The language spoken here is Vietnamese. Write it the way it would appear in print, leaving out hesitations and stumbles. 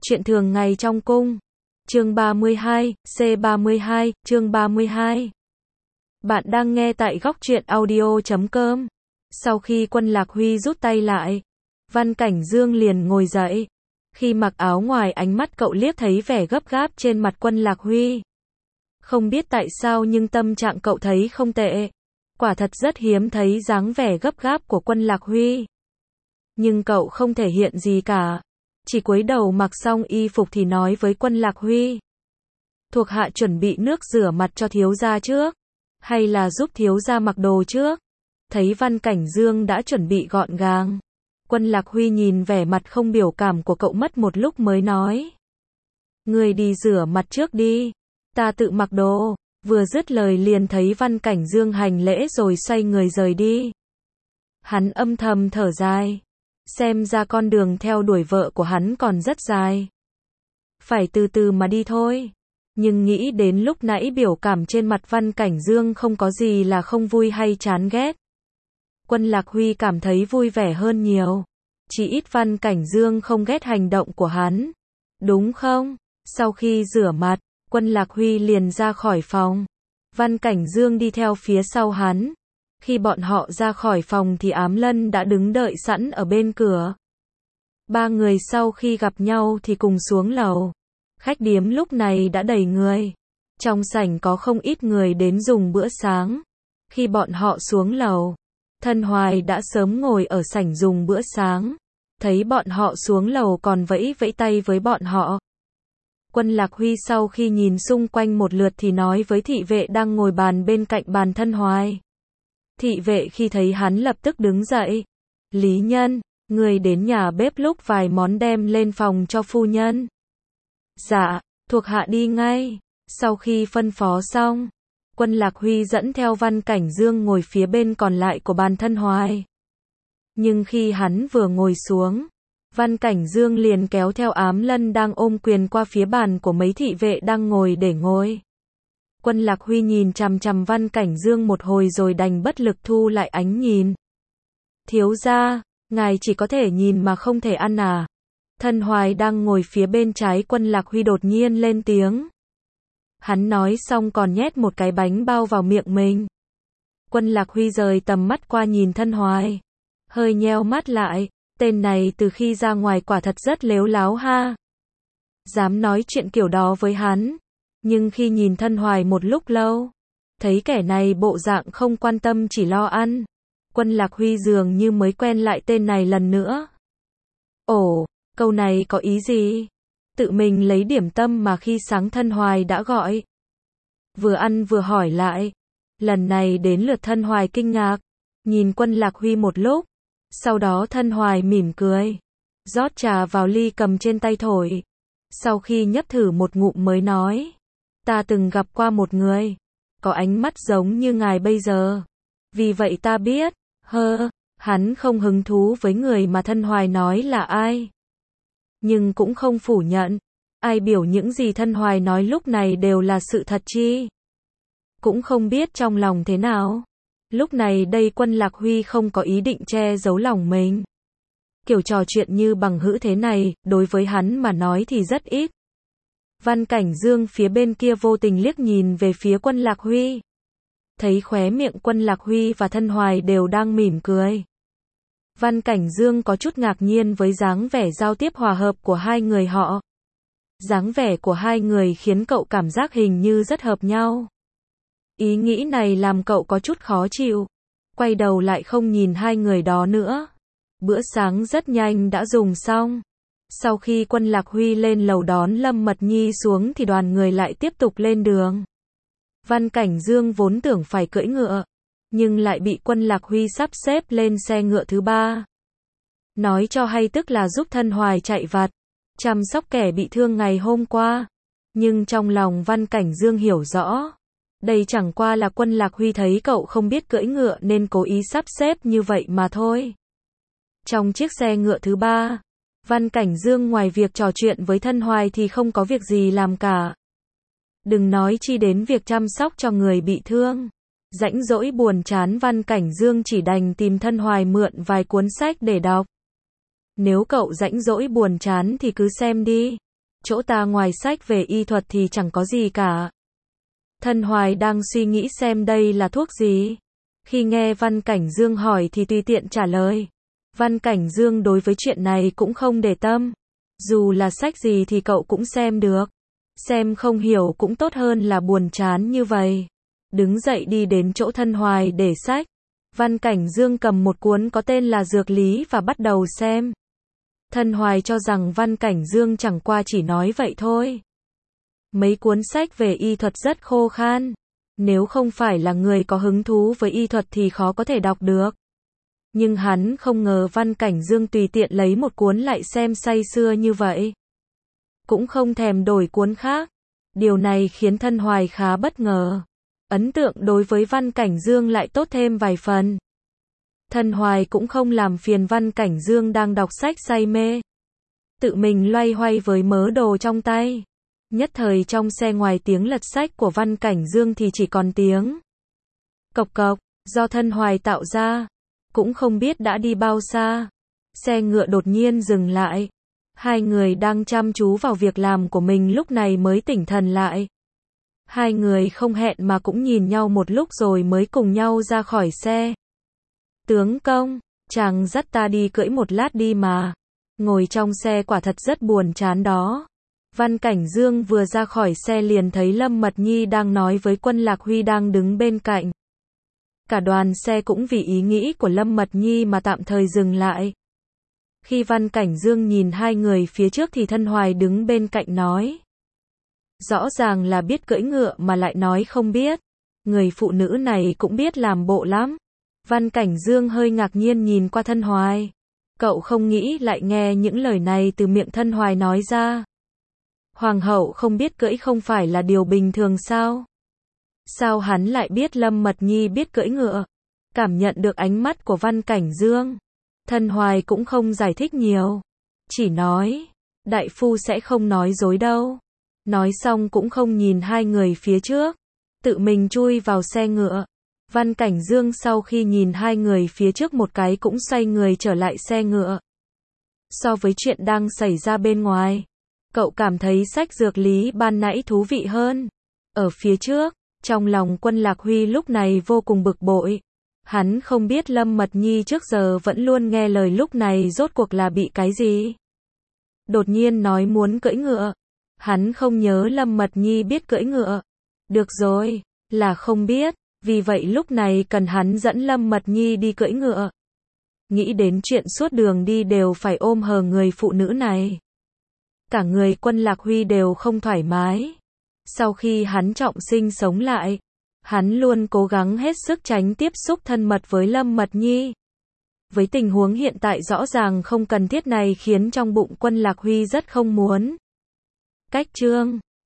Chuyện thường ngày trong cung. Chương 32, C32, chương 32. Bạn đang nghe tại góc truyện audio.com. Sau khi Quân Lạc Huy rút tay lại, Văn Cảnh Dương liền ngồi dậy. Khi mặc áo ngoài, ánh mắt cậu liếc thấy vẻ gấp gáp trên mặt Quân Lạc Huy. Không biết tại sao nhưng tâm trạng cậu thấy không tệ. Quả thật rất hiếm thấy dáng vẻ gấp gáp của Quân Lạc Huy. Nhưng cậu không thể hiện gì cả. Chỉ cúi đầu mặc xong y phục thì nói với Quân Lạc Huy. Thuộc hạ chuẩn bị nước rửa mặt cho thiếu gia trước. Hay là giúp thiếu gia mặc đồ trước? Thấy Văn Cảnh Dương đã chuẩn bị gọn gàng. Quân Lạc Huy nhìn vẻ mặt không biểu cảm của cậu mất một lúc mới nói. Người đi rửa mặt trước đi. Ta tự mặc đồ. Vừa dứt lời liền thấy Văn Cảnh Dương hành lễ rồi xoay người rời đi. Hắn âm thầm thở dài. Xem ra con đường theo đuổi vợ của hắn còn rất dài. Phải từ từ mà đi thôi. Nhưng nghĩ đến lúc nãy biểu cảm trên mặt Văn Cảnh Dương không có gì là không vui hay chán ghét. Quân Lạc Huy cảm thấy vui vẻ hơn nhiều. Chỉ ít Văn Cảnh Dương không ghét hành động của hắn. Đúng không? Sau khi rửa mặt, Quân Lạc Huy liền ra khỏi phòng. Văn Cảnh Dương đi theo phía sau hắn. Khi bọn họ ra khỏi phòng thì Ám Lân đã đứng đợi sẵn ở bên cửa. Ba người sau khi gặp nhau thì cùng xuống lầu. Khách điếm lúc này đã đầy người. Trong sảnh có không ít người đến dùng bữa sáng. Khi bọn họ xuống lầu, Thân Hoài đã sớm ngồi ở sảnh dùng bữa sáng. Thấy bọn họ xuống lầu còn vẫy vẫy tay với bọn họ. Quân Lạc Huy sau khi nhìn xung quanh một lượt thì nói với thị vệ đang ngồi bàn bên cạnh bàn Thân Hoài. Thị vệ khi thấy hắn lập tức đứng dậy. Lý Nhân, người đến nhà bếp lúc vài món đem lên phòng cho phu nhân. Dạ, thuộc hạ đi ngay. Sau khi phân phó xong, Quân Lạc Huy dẫn theo Văn Cảnh Dương ngồi phía bên còn lại của bàn Thân Hoài. Nhưng khi hắn vừa ngồi xuống, Văn Cảnh Dương liền kéo theo Ám Lân đang ôm quyền qua phía bàn của mấy thị vệ đang ngồi để ngồi. Quân Lạc Huy nhìn chằm chằm Văn Cảnh Dương một hồi rồi đành bất lực thu lại ánh nhìn. Thiếu gia, ngài chỉ có thể nhìn mà không thể ăn à? Thân Hoài đang ngồi phía bên trái Quân Lạc Huy đột nhiên lên tiếng. Hắn nói xong còn nhét một cái bánh bao vào miệng mình. Quân Lạc Huy rời tầm mắt qua nhìn Thân Hoài. Hơi nheo mắt lại, tên này từ khi ra ngoài quả thật rất lếu láo ha. Dám nói chuyện kiểu đó với hắn. Nhưng khi nhìn Thân Hoài một lúc lâu, thấy kẻ này bộ dạng không quan tâm chỉ lo ăn. Quân Lạc Huy dường như mới quen lại tên này lần nữa. Ồ, câu này có ý gì? Tự mình lấy điểm tâm mà khi sáng Thân Hoài đã gọi. Vừa ăn vừa hỏi lại. Lần này đến lượt Thân Hoài kinh ngạc. Nhìn Quân Lạc Huy một lúc. Sau đó Thân Hoài mỉm cười. Rót trà vào ly cầm trên tay thổi. Sau khi nhấp thử một ngụm mới nói. Ta từng gặp qua một người. Có ánh mắt giống như ngài bây giờ. Vì vậy ta biết. Hắn không hứng thú với người mà Thân Hoài nói là ai. Nhưng cũng không phủ nhận. Ai biểu những gì Thân Hoài nói lúc này đều là sự thật chi. Cũng không biết trong lòng thế nào. Lúc này đây Quân Lạc Huy không có ý định che giấu lòng mình. Kiểu trò chuyện như bằng hữu thế này, đối với hắn mà nói thì rất ít. Văn Cảnh Dương phía bên kia vô tình liếc nhìn về phía Quân Lạc Huy. Thấy khóe miệng Quân Lạc Huy và Thân Hoài đều đang mỉm cười. Văn Cảnh Dương có chút ngạc nhiên với dáng vẻ giao tiếp hòa hợp của hai người họ. Dáng vẻ của hai người khiến cậu cảm giác hình như rất hợp nhau. Ý nghĩ này làm cậu có chút khó chịu. Quay đầu lại không nhìn hai người đó nữa. Bữa sáng rất nhanh đã dùng xong. Sau khi Quân Lạc Huy lên lầu đón Lâm Mật Nhi xuống thì đoàn người lại tiếp tục lên đường. Văn Cảnh Dương vốn tưởng phải cưỡi ngựa, nhưng lại bị Quân Lạc Huy sắp xếp lên xe ngựa thứ ba. Nói cho hay tức là giúp Thân Hoài chạy vặt, chăm sóc kẻ bị thương ngày hôm qua. Nhưng trong lòng Văn Cảnh Dương hiểu rõ. Đây chẳng qua là Quân Lạc Huy thấy cậu không biết cưỡi ngựa nên cố ý sắp xếp như vậy mà thôi. Trong chiếc xe ngựa thứ ba, Văn Cảnh Dương ngoài việc trò chuyện với Thân Hoài thì không có việc gì làm cả. Đừng nói chi đến việc chăm sóc cho người bị thương. Rãnh rỗi buồn chán Văn Cảnh Dương chỉ đành tìm Thân Hoài mượn vài cuốn sách để đọc. Nếu cậu rãnh rỗi buồn chán thì cứ xem đi. chỗ ta ngoài sách về y thuật thì chẳng có gì cả. Thân Hoài đang suy nghĩ xem đây là thuốc gì. Khi nghe Văn Cảnh Dương hỏi thì tùy tiện trả lời. Văn Cảnh Dương đối với chuyện này cũng không để tâm. Dù là sách gì thì cậu cũng xem được. Xem không hiểu cũng tốt hơn là buồn chán như vậy. Đứng dậy đi đến chỗ Thân Hoài để sách. Văn Cảnh Dương cầm một cuốn có tên là Dược Lý và bắt đầu xem. Thân Hoài cho rằng Văn Cảnh Dương chẳng qua chỉ nói vậy thôi. Mấy cuốn sách về y thuật rất khô khan. Nếu không phải là người có hứng thú với y thuật thì khó có thể đọc được. Nhưng hắn không ngờ Văn Cảnh Dương tùy tiện lấy một cuốn lại xem say sưa như vậy. Cũng không thèm đổi cuốn khác. Điều này khiến Thân Hoài khá bất ngờ. Ấn tượng đối với Văn Cảnh Dương lại tốt thêm vài phần. Thân Hoài cũng không làm phiền Văn Cảnh Dương đang đọc sách say mê. Tự mình loay hoay với mớ đồ trong tay. Nhất thời trong xe ngoài tiếng lật sách của Văn Cảnh Dương thì chỉ còn tiếng cộc cộc, do Thân Hoài tạo ra. Cũng không biết đã đi bao xa. Xe ngựa đột nhiên dừng lại. Hai người đang chăm chú vào việc làm của mình lúc này mới tỉnh thần lại. Hai người không hẹn mà cũng nhìn nhau một lúc rồi mới cùng nhau ra khỏi xe. Tướng công, chàng dắt ta đi cưỡi một lát đi mà. Ngồi trong xe quả thật rất buồn chán đó. Văn Cảnh Dương vừa ra khỏi xe liền thấy Lâm Mật Nhi đang nói với Quân Lạc Huy đang đứng bên cạnh. Cả đoàn xe cũng vì ý nghĩ của Lâm Mật Nhi mà tạm thời dừng lại. Khi Văn Cảnh Dương nhìn hai người phía trước thì Thân Hoài đứng bên cạnh nói. Rõ ràng là biết cưỡi ngựa mà lại nói không biết. Người phụ nữ này cũng biết làm bộ lắm. Văn Cảnh Dương hơi ngạc nhiên nhìn qua Thân Hoài. Cậu không nghĩ lại nghe những lời này từ miệng Thân Hoài nói ra. Hoàng hậu không biết cưỡi không phải là điều bình thường sao? Sao hắn lại biết Lâm Mật Nhi biết cưỡi ngựa? Cảm nhận được ánh mắt của Văn Cảnh Dương. Thân Hoài cũng không giải thích nhiều. Chỉ nói, đại phu sẽ không nói dối đâu. Nói xong cũng không nhìn hai người phía trước. Tự mình chui vào xe ngựa. Văn Cảnh Dương sau khi nhìn hai người phía trước một cái cũng xoay người trở lại xe ngựa. So với chuyện đang xảy ra bên ngoài, cậu cảm thấy sách Dược Lý ban nãy thú vị hơn. Ở phía trước, trong lòng Quân Lạc Huy lúc này vô cùng bực bội. Hắn không biết Lâm Mật Nhi trước giờ vẫn luôn nghe lời lúc này rốt cuộc là bị cái gì. Đột nhiên nói muốn cưỡi ngựa. Hắn không nhớ Lâm Mật Nhi biết cưỡi ngựa. Được rồi, là không biết, vì vậy lúc này cần hắn dẫn Lâm Mật Nhi đi cưỡi ngựa. Nghĩ đến chuyện suốt đường đi đều phải ôm hờ người phụ nữ này. Cả người Quân Lạc Huy đều không thoải mái. Sau khi hắn trọng sinh sống lại, hắn luôn cố gắng hết sức tránh tiếp xúc thân mật với Lâm Mật Nhi. Với tình huống hiện tại rõ ràng không cần thiết này khiến trong bụng Quân Lạc Huy rất không muốn. Cách chương